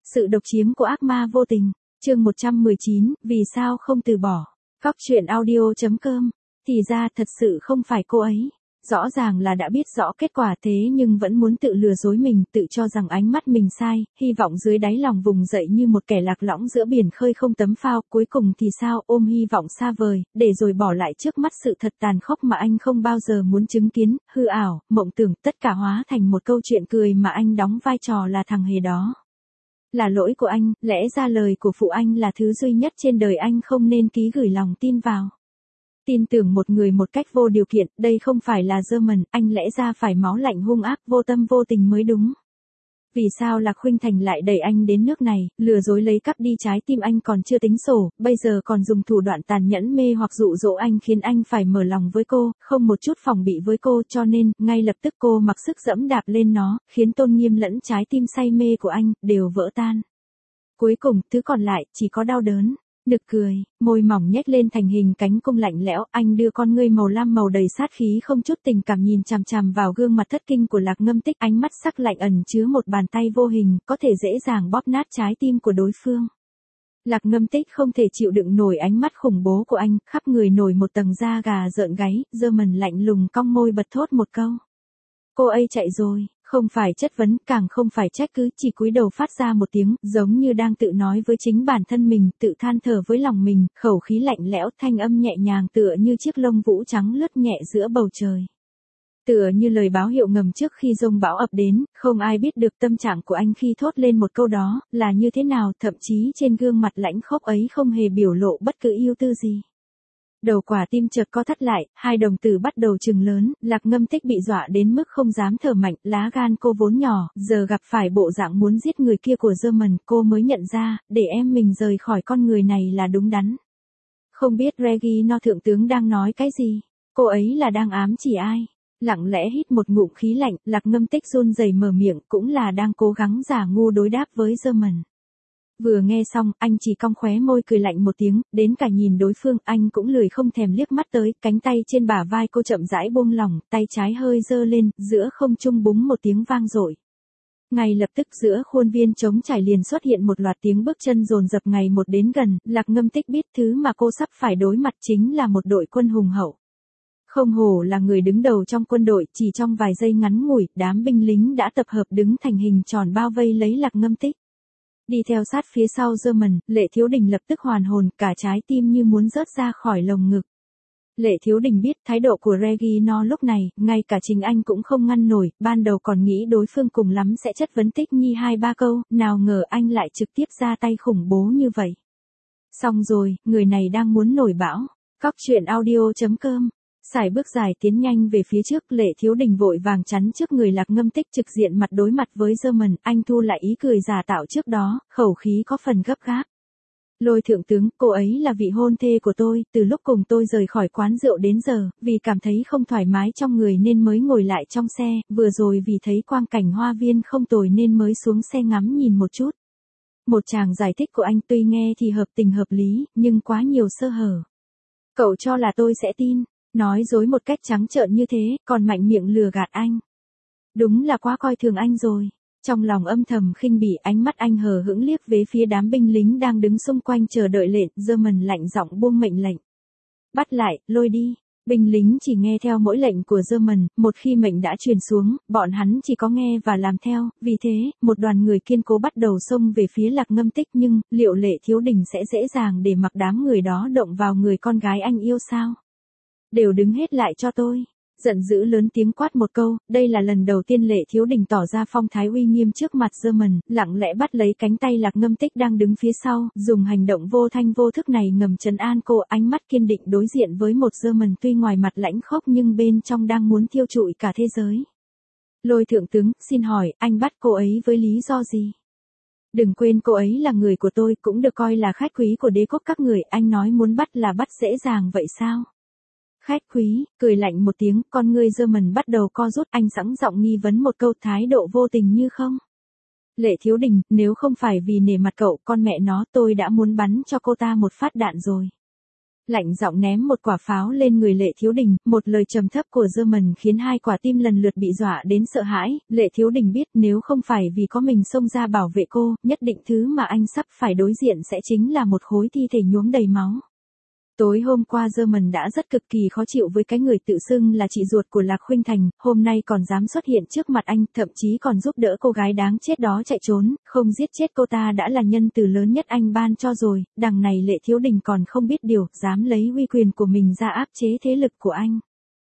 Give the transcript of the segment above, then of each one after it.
Sự độc chiếm của ác ma vô tình. Chương 119, vì sao không từ bỏ. Cóc truyện audio.com. Thì ra thật sự không phải cô ấy. Rõ ràng là đã biết rõ kết quả thế nhưng vẫn muốn tự lừa dối mình, tự cho rằng ánh mắt mình sai, hy vọng dưới đáy lòng vùng dậy như một kẻ lạc lõng giữa biển khơi không tấm phao, cuối cùng thì sao, ôm hy vọng xa vời, để rồi bỏ lại trước mắt sự thật tàn khốc mà anh không bao giờ muốn chứng kiến, hư ảo, mộng tưởng, tất cả hóa thành một câu chuyện cười mà anh đóng vai trò là thằng hề đó. Là lỗi của anh, lẽ ra lời của phụ anh là thứ duy nhất trên đời anh không nên ký gửi lòng tin vào. Tin tưởng một người một cách vô điều kiện, đây không phải là German, anh lẽ ra phải máu lạnh hung ác, vô tâm vô tình mới đúng. Vì sao Lạc Khuynh Thành lại đẩy anh đến nước này, lừa dối lấy cắp đi trái tim anh còn chưa tính sổ, bây giờ còn dùng thủ đoạn tàn nhẫn mê hoặc dụ dỗ anh khiến anh phải mở lòng với cô, không một chút phòng bị với cô, cho nên, ngay lập tức cô mặc sức dẫm đạp lên nó, khiến tôn nghiêm lẫn trái tim say mê của anh, đều vỡ tan. Cuối cùng, thứ còn lại, chỉ có đau đớn. Nực cười, môi mỏng nhếch lên thành hình cánh cung lạnh lẽo, anh đưa con ngươi màu lam màu đầy sát khí không chút tình cảm nhìn chằm chằm vào gương mặt thất kinh của Lạc Ngâm Tích, ánh mắt sắc lạnh ẩn chứa một bàn tay vô hình, có thể dễ dàng bóp nát trái tim của đối phương. Lạc Ngâm Tích không thể chịu đựng nổi ánh mắt khủng bố của anh, khắp người nổi một tầng da gà rợn gáy, German lạnh lùng cong môi bật thốt một câu. Cô ấy chạy rồi. Không phải chất vấn, càng không phải trách cứ, chỉ cúi đầu phát ra một tiếng, giống như đang tự nói với chính bản thân mình, tự than thở với lòng mình, khẩu khí lạnh lẽo, thanh âm nhẹ nhàng tựa như chiếc lông vũ trắng lướt nhẹ giữa bầu trời. Tựa như lời báo hiệu ngầm trước khi dông bão ập đến, không ai biết được tâm trạng của anh khi thốt lên một câu đó, là như thế nào, thậm chí trên gương mặt lãnh khốc ấy không hề biểu lộ bất cứ ưu tư gì. Đầu quả tim chợt co thắt lại, hai đồng tử bắt đầu trừng lớn, Lạc Ngâm Tích bị dọa đến mức không dám thở mạnh, lá gan cô vốn nhỏ, giờ gặp phải bộ dạng muốn giết người kia của German, cô mới nhận ra, để em mình rời khỏi con người này là đúng đắn. Không biết Regina thượng tướng đang nói cái gì, cô ấy là đang ám chỉ ai? Lặng lẽ hít một ngụm khí lạnh, Lạc Ngâm Tích run rẩy mở miệng, cũng là đang cố gắng giả ngu đối đáp với German. Vừa nghe xong, anh chỉ cong khóe môi cười lạnh một tiếng, đến cả nhìn đối phương, anh cũng lười không thèm liếc mắt tới, cánh tay trên bả vai cô chậm rãi buông lỏng, tay trái hơi giơ lên, giữa không trung búng một tiếng vang dội. Ngay lập tức giữa khuôn viên trống trải liền xuất hiện một loạt tiếng bước chân dồn dập ngày một đến gần, Lạc Ngâm Tích biết thứ mà cô sắp phải đối mặt chính là một đội quân hùng hậu. Không hổ là người đứng đầu trong quân đội, chỉ trong vài giây ngắn ngủi, đám binh lính đã tập hợp đứng thành hình tròn bao vây lấy Lạc Ngâm Tích. Đi theo sát phía sau German, Lệ Thiếu Đình lập tức hoàn hồn, cả trái tim như muốn rớt ra khỏi lồng ngực. Lệ Thiếu Đình biết thái độ của Regina lúc này, ngay cả chính anh cũng không ngăn nổi, ban đầu còn nghĩ đối phương cùng lắm sẽ chất vấn Tích Nhi 2-3 câu, nào ngờ anh lại trực tiếp ra tay khủng bố như vậy. Xong rồi, người này đang muốn nổi bão. Cóc truyện audio.com. Sải bước dài tiến nhanh về phía trước, Lệ Thiếu Đình vội vàng chắn trước người Lạc Ngâm Tích trực diện mặt đối mặt với German, anh thu lại ý cười giả tạo trước đó, khẩu khí có phần gấp gáp. Lôi thượng tướng, cô ấy là vị hôn thê của tôi, từ lúc cùng tôi rời khỏi quán rượu đến giờ, vì cảm thấy không thoải mái trong người nên mới ngồi lại trong xe, vừa rồi vì thấy quang cảnh hoa viên không tồi nên mới xuống xe ngắm nhìn một chút. Một tràng giải thích của anh tuy nghe thì hợp tình hợp lý, nhưng quá nhiều sơ hở. Cậu cho là tôi sẽ tin. Nói dối một cách trắng trợn như thế, còn mạnh miệng lừa gạt anh. Đúng là quá coi thường anh rồi. Trong lòng âm thầm khinh bỉ, ánh mắt anh hờ hững liếc về phía đám binh lính đang đứng xung quanh chờ đợi lệnh, German lạnh giọng buông mệnh lệnh. Bắt lại, lôi đi. Binh lính chỉ nghe theo mỗi lệnh của German, một khi mệnh đã truyền xuống, bọn hắn chỉ có nghe và làm theo, vì thế, một đoàn người kiên cố bắt đầu xông về phía Lạc Ngâm Tích, nhưng, liệu Lệ Thiếu Đình sẽ dễ dàng để mặc đám người đó động vào người con gái anh yêu sao? Đều đứng hết lại cho tôi. Giận dữ lớn tiếng quát một câu, đây là lần đầu tiên Lệ Thiếu Đình tỏ ra phong thái uy nghiêm trước mặt German, lặng lẽ bắt lấy cánh tay Lạc Ngâm Tích đang đứng phía sau, dùng hành động vô thanh vô thức này ngầm trấn an cô, ánh mắt kiên định đối diện với một German tuy ngoài mặt lãnh khốc nhưng bên trong đang muốn thiêu trụi cả thế giới. Lôi thượng tướng, xin hỏi, anh bắt cô ấy với lý do gì? Đừng quên cô ấy là người của tôi, cũng được coi là khách quý của đế quốc các người, anh nói muốn bắt là bắt dễ dàng vậy sao? Khách quý, cười lạnh một tiếng, con ngươi German bắt đầu co rút, anh sẵn giọng nghi vấn một câu, thái độ vô tình như không. Lệ Thiếu Đình, nếu không phải vì nể mặt cậu, con mẹ nó, tôi đã muốn bắn cho cô ta một phát đạn rồi. Lạnh giọng ném một quả pháo lên người Lệ Thiếu Đình, một lời trầm thấp của German khiến hai quả tim lần lượt bị dọa đến sợ hãi. Lệ Thiếu Đình biết nếu không phải vì có mình xông ra bảo vệ cô, nhất định thứ mà anh sắp phải đối diện sẽ chính là một khối thi thể nhuốm đầy máu. Tối hôm qua German đã rất cực kỳ khó chịu với cái người tự xưng là chị ruột của Lạc Khuynh Thành, hôm nay còn dám xuất hiện trước mặt anh, thậm chí còn giúp đỡ cô gái đáng chết đó chạy trốn, không giết chết cô ta đã là nhân từ lớn nhất anh ban cho rồi, đằng này Lệ Thiếu Đình còn không biết điều, dám lấy uy quyền của mình ra áp chế thế lực của anh.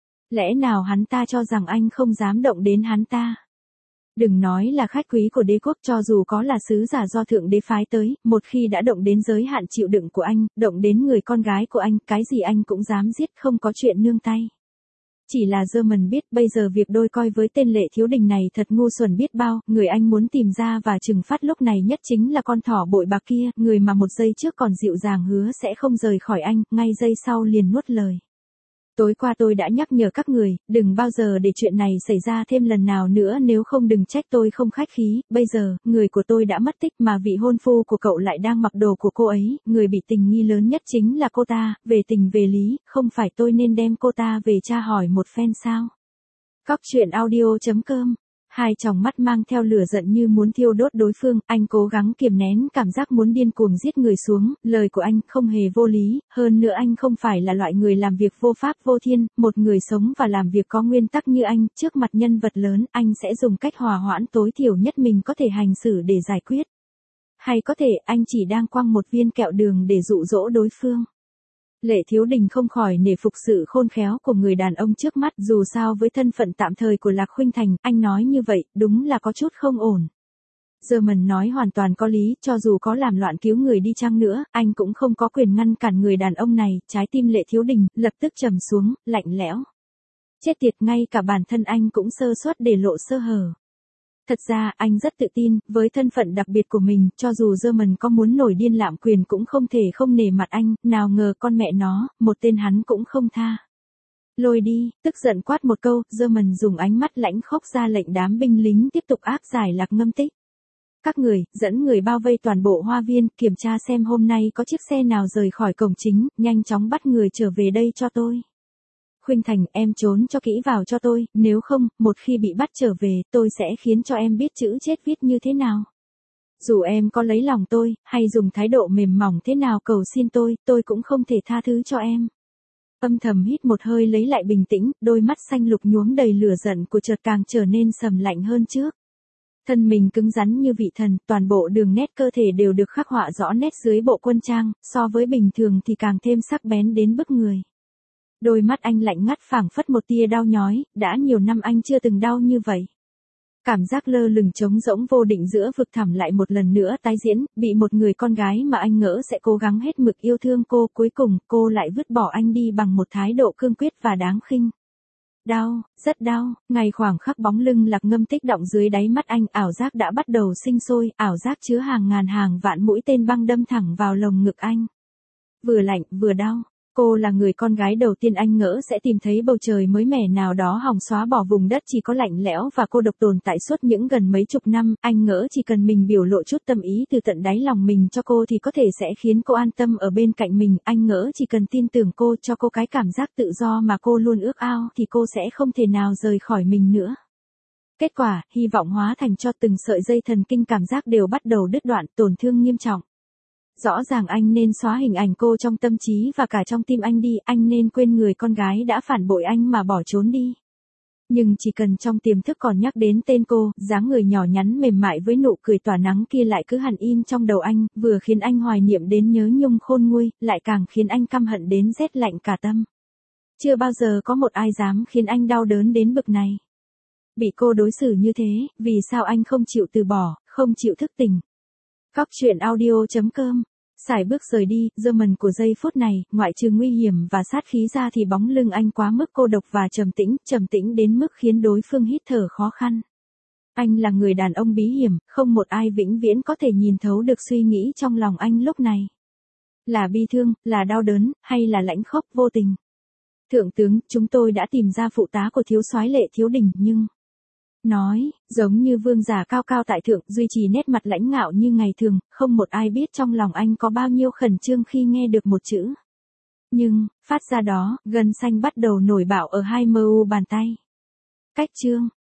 Lẽ nào hắn ta cho rằng anh không dám động đến hắn ta? Đừng nói là khách quý của đế quốc, cho dù có là sứ giả do thượng đế phái tới, một khi đã động đến giới hạn chịu đựng của anh, động đến người con gái của anh, cái gì anh cũng dám giết, không có chuyện nương tay. Chỉ là German biết bây giờ việc đôi coi với tên Lệ Thiếu Đình này thật ngu xuẩn biết bao, người anh muốn tìm ra và trừng phạt lúc này nhất chính là con thỏ bội bạc kia, người mà một giây trước còn dịu dàng hứa sẽ không rời khỏi anh, ngay giây sau liền nuốt lời. Tối qua tôi đã nhắc nhở các người, đừng bao giờ để chuyện này xảy ra thêm lần nào nữa, nếu không đừng trách tôi không khách khí. Bây giờ, người của tôi đã mất tích mà vị hôn phu của cậu lại đang mặc đồ của cô ấy, người bị tình nghi lớn nhất chính là cô ta, về tình về lý, không phải tôi nên đem cô ta về tra hỏi một phen sao? Cóc truyện audio.com. Hai tròng mắt mang theo lửa giận như muốn thiêu đốt đối phương, anh cố gắng kiềm nén cảm giác muốn điên cuồng giết người xuống, lời của anh không hề vô lý, hơn nữa anh không phải là loại người làm việc vô pháp vô thiên, một người sống và làm việc có nguyên tắc như anh, trước mặt nhân vật lớn, anh sẽ dùng cách hòa hoãn tối thiểu nhất mình có thể hành xử để giải quyết. Hay có thể anh chỉ đang quăng một viên kẹo đường để dụ dỗ đối phương. Lệ Thiếu Đình không khỏi nể phục sự khôn khéo của người đàn ông trước mắt, dù sao với thân phận tạm thời của Lạc Khuynh Thành, anh nói như vậy, đúng là có chút không ổn. German nói hoàn toàn có lý, cho dù có làm loạn cứu người đi chăng nữa, anh cũng không có quyền ngăn cản người đàn ông này, trái tim Lệ Thiếu Đình lập tức trầm xuống, lạnh lẽo. Chết tiệt, ngay cả bản thân anh cũng sơ suất để lộ sơ hở. Thật ra, anh rất tự tin, với thân phận đặc biệt của mình, cho dù German có muốn nổi điên lạm quyền cũng không thể không nể mặt anh, nào ngờ con mẹ nó, một tên hắn cũng không tha. Lôi đi, tức giận quát một câu, German dùng ánh mắt lãnh khốc ra lệnh đám binh lính tiếp tục áp giải Lạc Ngâm Tích. Các người, dẫn người bao vây toàn bộ hoa viên, kiểm tra xem hôm nay có chiếc xe nào rời khỏi cổng chính, nhanh chóng bắt người trở về đây cho tôi. Khuynh Thành, em trốn cho kỹ vào cho tôi, nếu không, một khi bị bắt trở về, tôi sẽ khiến cho em biết chữ chết viết như thế nào. Dù em có lấy lòng tôi, hay dùng thái độ mềm mỏng thế nào cầu xin tôi cũng không thể tha thứ cho em. Âm thầm hít một hơi lấy lại bình tĩnh, đôi mắt xanh lục nhuốm đầy lửa giận của chợt càng trở nên sầm lạnh hơn trước. Thân mình cứng rắn như vị thần, toàn bộ đường nét cơ thể đều được khắc họa rõ nét dưới bộ quân trang, so với bình thường thì càng thêm sắc bén đến bức người. Đôi mắt anh lạnh ngắt phảng phất một tia đau nhói, đã nhiều năm anh chưa từng đau như vậy. Cảm giác lơ lửng trống rỗng vô định giữa vực thẳm lại một lần nữa tái diễn, bị một người con gái mà anh ngỡ sẽ cố gắng hết mực yêu thương cô, cuối cùng cô lại vứt bỏ anh đi bằng một thái độ cương quyết và đáng khinh. Đau, rất đau, ngay khoảng khắc bóng lưng Lạc Ngâm Tích động dưới đáy mắt anh, ảo giác đã bắt đầu sinh sôi, ảo giác chứa hàng ngàn hàng vạn mũi tên băng đâm thẳng vào lồng ngực anh. Vừa lạnh, vừa đau. Cô là người con gái đầu tiên anh ngỡ sẽ tìm thấy bầu trời mới mẻ nào đó hòng xóa bỏ vùng đất chỉ có lạnh lẽo và cô độc tồn tại suốt những gần mấy chục năm, anh ngỡ chỉ cần mình biểu lộ chút tâm ý từ tận đáy lòng mình cho cô thì có thể sẽ khiến cô an tâm ở bên cạnh mình, anh ngỡ chỉ cần tin tưởng cô, cho cô cái cảm giác tự do mà cô luôn ước ao thì cô sẽ không thể nào rời khỏi mình nữa. Kết quả, hy vọng hóa thành cho từng sợi dây thần kinh cảm giác đều bắt đầu đứt đoạn, tổn thương nghiêm trọng. Rõ ràng anh nên xóa hình ảnh cô trong tâm trí và cả trong tim anh đi, anh nên quên người con gái đã phản bội anh mà bỏ trốn đi. Nhưng chỉ cần trong tiềm thức còn nhắc đến tên cô, dáng người nhỏ nhắn mềm mại với nụ cười tỏa nắng kia lại cứ hằn in trong đầu anh, vừa khiến anh hoài niệm đến nhớ nhung khôn nguôi, lại càng khiến anh căm hận đến rét lạnh cả tâm. Chưa bao giờ có một ai dám khiến anh đau đớn đến bực này. Bị cô đối xử như thế, vì sao anh không chịu từ bỏ, không chịu thức tỉnh. Cóc truyện audio.com. Sải bước rời đi, German của giây phút này, ngoại trừ nguy hiểm và sát khí ra thì bóng lưng anh quá mức cô độc và trầm tĩnh đến mức khiến đối phương hít thở khó khăn. Anh là người đàn ông bí hiểm, không một ai vĩnh viễn có thể nhìn thấu được suy nghĩ trong lòng anh lúc này. Là bi thương, là đau đớn, hay là lãnh khốc vô tình. Thượng tướng, chúng tôi đã tìm ra phụ tá của thiếu soái Lệ Thiếu Đình, nhưng... Nói, giống như vương giả cao cao tại thượng, duy trì nét mặt lãnh ngạo như ngày thường, không một ai biết trong lòng anh có bao nhiêu khẩn trương khi nghe được một chữ. Nhưng, phát ra đó, gân xanh bắt đầu nổi bạo ở hai mu bàn tay. Cách chương